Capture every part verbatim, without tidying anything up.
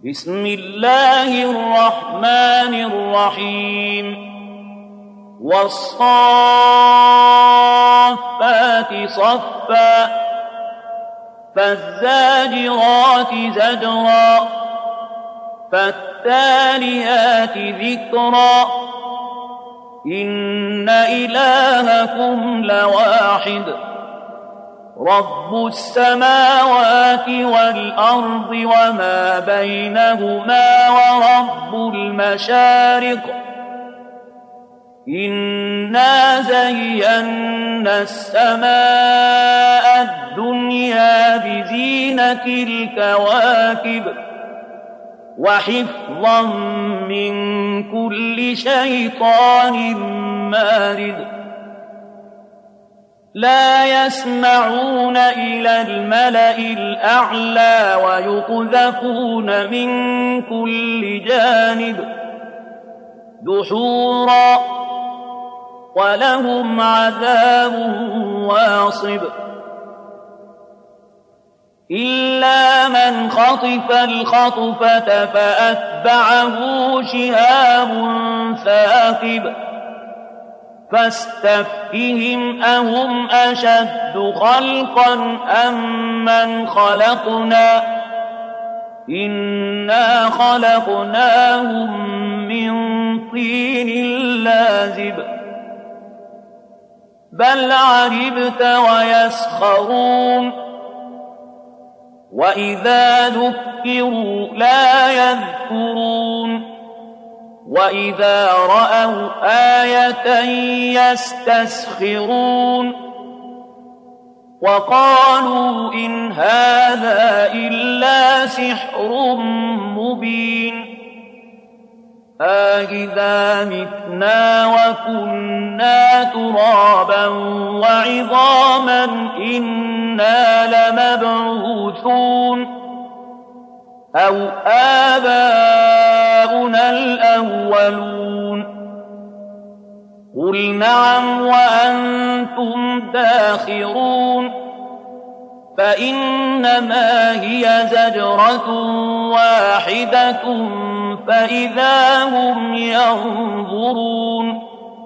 بسم الله الرحمن الرحيم والصافات صفا فالزاجرات زجرا فالتاليات ذكرا إن إلهكم لواحد رب السماوات والأرض وما بينهما ورب المشارق إنا زينا السماء الدنيا بزينة الكواكب وحفظا من كل شيطان مارد لا يسمعون إلى الملأ الأعلى ويقذفون من كل جانب دحورا ولهم عذاب واصب إلا من خطف الخطفة فأتبعه شهاب ثاقب فاستفتهم أهم أشد خلقا أم من خلقنا إنا خلقناهم من طين لازب بل عجبت ويسخرون وإذا ذكروا لا يذكرون وإذا رأوا آية يستسخرون وقالوا إن هذا إلا سحر مبين أإذا متنا وكنا ترابا وعظاما إنا لمبعوثون أو آباؤنا الأولون قل نعم وأنتم داخرون فإنما هي زجرة واحدة فإذا هم ينظرون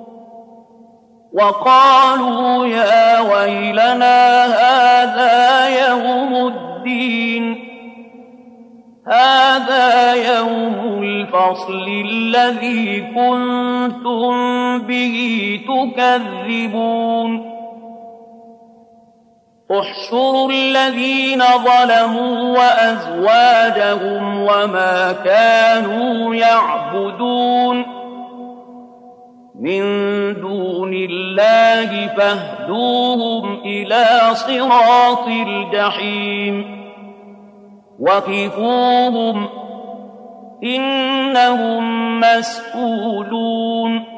وقالوا يا ويلنا هذا يوم الدين هذا يوم الفصل الذي كنتم به تكذبون احشروا الذين ظلموا وأزواجهم وما كانوا يعبدون من دون الله فاهدوهم إلى صراط الجحيم وقفوهم إنهم مسؤولون